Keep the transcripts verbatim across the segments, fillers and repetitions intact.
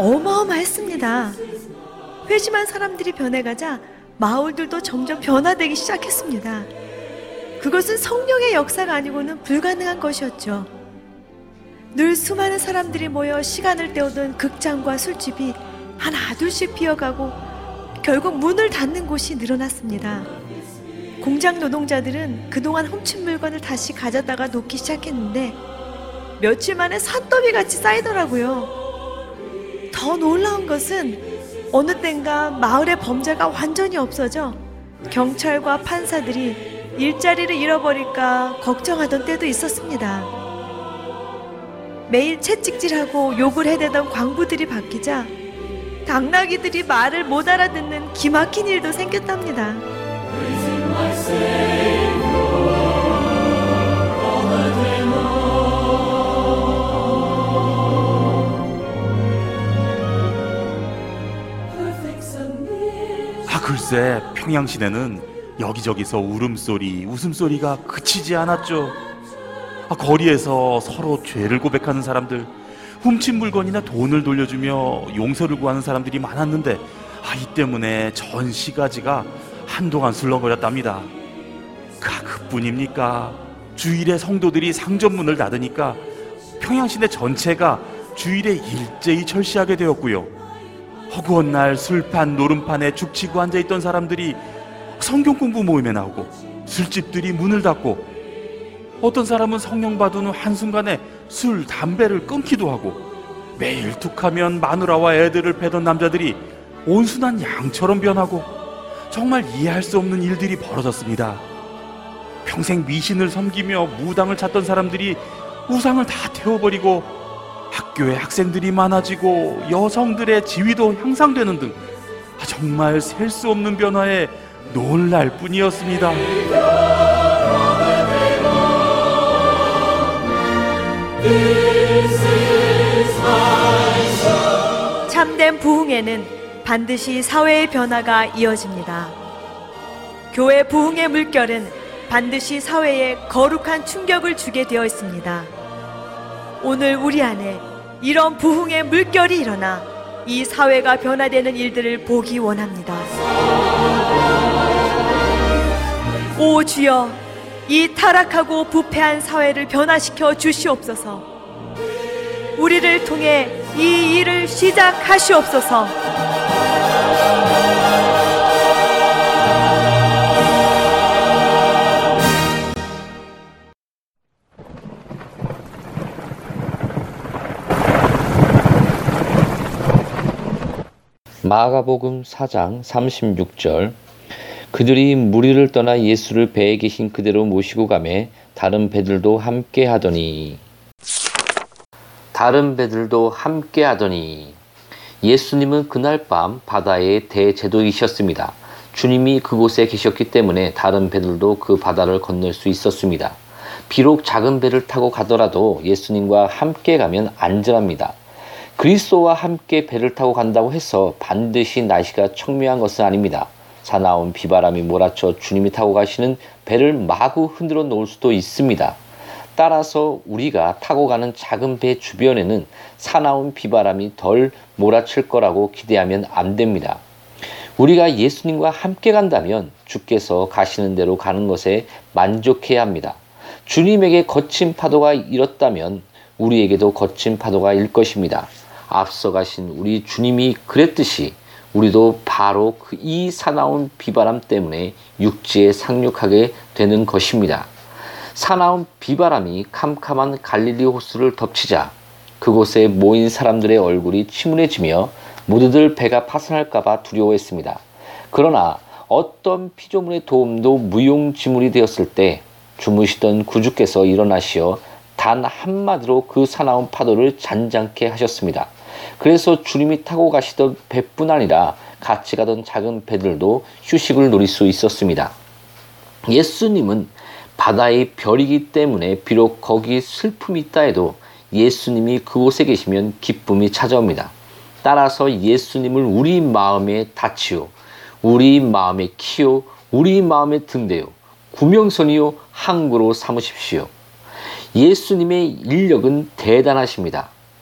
어마어마했습니다. 회심한 사람들이 변해가자 마을들도 점점 변화되기 시작했습니다. 그것은 성령의 역사가 아니고는 불가능한 것이었죠. 늘 수많은 사람들이 모여 시간을 때우던 극장과 술집이 하나 둘씩 비어가고 결국 문을 닫는 곳이 늘어났습니다. 공장 노동자들은 그동안 훔친 물건을 다시 가져다가 놓기 시작했는데 며칠 만에 산더미같이 쌓이더라고요. 더 놀라운 것은 어느 땐가 마을의 범죄가 완전히 없어져 경찰과 판사들이 일자리를 잃어버릴까 걱정하던 때도 있었습니다. 매일 채찍질하고 욕을 해대던 광부들이 바뀌자 당나귀들이 말을 못 알아듣는 기막힌 일도 생겼답니다. 아, 글쎄 평양시내는 여기저기서 울음소리, 웃음소리가 그치지 않았죠. 아, 거리에서 서로 죄를 고백하는 사람들, 훔친 물건이나 돈을 돌려주며 용서를 구하는 사람들이 많았는데 아, 이 때문에 전 시가지가 한동안 술렁거렸답니다. 아, 그뿐입니까? 주일에 성도들이 상점문을 닫으니까 평양시내 전체가 주일에 일제히 철시하게 되었고요. 허구한 날 술판, 노름판에 죽치고 앉아있던 사람들이 성경 공부 모임에 나오고 술집들이 문을 닫고 어떤 사람은 성령 받은 후 한순간에 술, 담배를 끊기도 하고 매일 툭하면 마누라와 애들을 패던 남자들이 온순한 양처럼 변하고 정말 이해할 수 없는 일들이 벌어졌습니다. 평생 미신을 섬기며 무당을 찾던 사람들이 우상을 다 태워버리고 학교에 학생들이 많아지고 여성들의 지위도 향상되는 등 정말 셀 수 없는 변화에 놀랄 뿐이었습니다. 참된 부흥에는 반드시 사회의 변화가 이어집니다. 교회 부흥의 물결은 반드시 사회에 거룩한 충격을 주게 되어 있습니다. 오늘 우리 안에 이런 부흥의 물결이 일어나 이 사회가 변화되는 일들을 보기 원합니다. 오 주여, 이 타락하고 부패한 사회를 변화시켜 주시옵소서. 우리를 통해 이 일을 시작하시옵소서. 마가복음 사 장 삼십육 절. 그들이 무리를 떠나 예수를 배에 계신 그대로 모시고 가매 다른 배들도 함께 하더니 다른 배들도 함께 하더니 예수님은 그날 밤 바다의 대제도이셨습니다. 주님이 그곳에 계셨기 때문에 다른 배들도 그 바다를 건널 수 있었습니다. 비록 작은 배를 타고 가더라도 예수님과 함께 가면 안전합니다. 그리스도와 함께 배를 타고 간다고 해서 반드시 날씨가 청명한 것은 아닙니다. 사나운 비바람이 몰아쳐 주님이 타고 가시는 배를 마구 흔들어 놓을 수도 있습니다. 따라서 우리가 타고 가는 작은 배 주변에는 사나운 비바람이 덜 몰아칠 거라고 기대하면 안 됩니다. 우리가 예수님과 함께 간다면 주께서 가시는 대로 가는 것에 만족해야 합니다. 주님에게 거친 파도가 일었다면 우리에게도 거친 파도가 일 것입니다. 앞서 가신 우리 주님이 그랬듯이 우리도 바로 그 이 사나운 비바람 때문에 육지에 상륙하게 되는 것입니다. 사나운 비바람이 캄캄한 갈릴리 호수를 덮치자 그곳에 모인 사람들의 얼굴이 침울해지며 모두들 배가 파산할까봐 두려워했습니다. 그러나 어떤 피조물의 도움도 무용지물이 되었을 때 주무시던 구주께서 일어나시어 단 한마디로 그 사나운 파도를 잔잔케 하셨습니다. 그래서 주님이 타고 가시던 배뿐 아니라 같이 가던 작은 배들도 휴식을 누릴 수 있었습니다. 예수님은 바다의 별이기 때문에 비록 거기 슬픔이 있다 해도 예수님이 그곳에 계시면 기쁨이 찾아옵니다. 따라서 예수님을 우리 마음에 닫히오, 우리 마음에 키오, 우리 마음에 등대요, 구명선이요 항구로 삼으십시오. 예수님의 인력은 대단하십니다.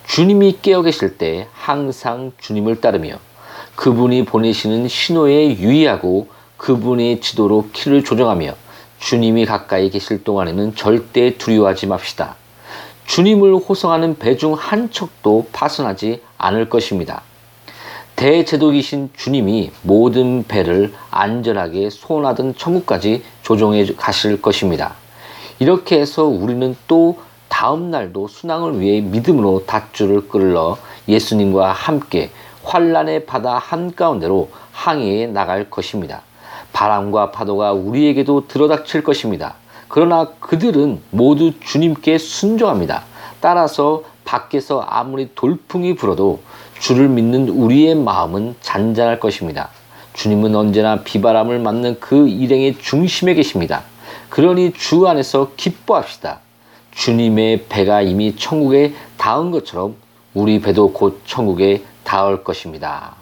주님이 깨어 계실 때 항상 주님을 따르며 그분이 보내시는 신호에 유의하고 그분의 지도로 키를 조정하며 주님이 가까이 계실 동안에는 절대 두려워하지 맙시다. 주님을 호송하는 배 중 한 척도 파손하지 않을 것입니다. 대제독이신 주님이 모든 배를 안전하게 소원하던 천국까지 조종해 가실 것입니다. 이렇게 해서 우리는 또 다음 날도 순항을 위해 믿음으로 닷줄을 끌러 예수님과 함께 환란의 바다 한가운데로 항해해 나갈 것입니다. 바람과 파도가 우리에게도 들어닥칠 것입니다. 그러나 그들은 모두 주님께 순종합니다. 따라서 밖에서 아무리 돌풍이 불어도 주를 믿는 우리의 마음은 잔잔할 것입니다. 주님은 언제나 비바람을 맞는 그 일행의 중심에 계십니다. 그러니 주 안에서 기뻐합시다. 주님의 배가 이미 천국에 닿은 것처럼 우리 배도 곧 천국에 닿을 것입니다.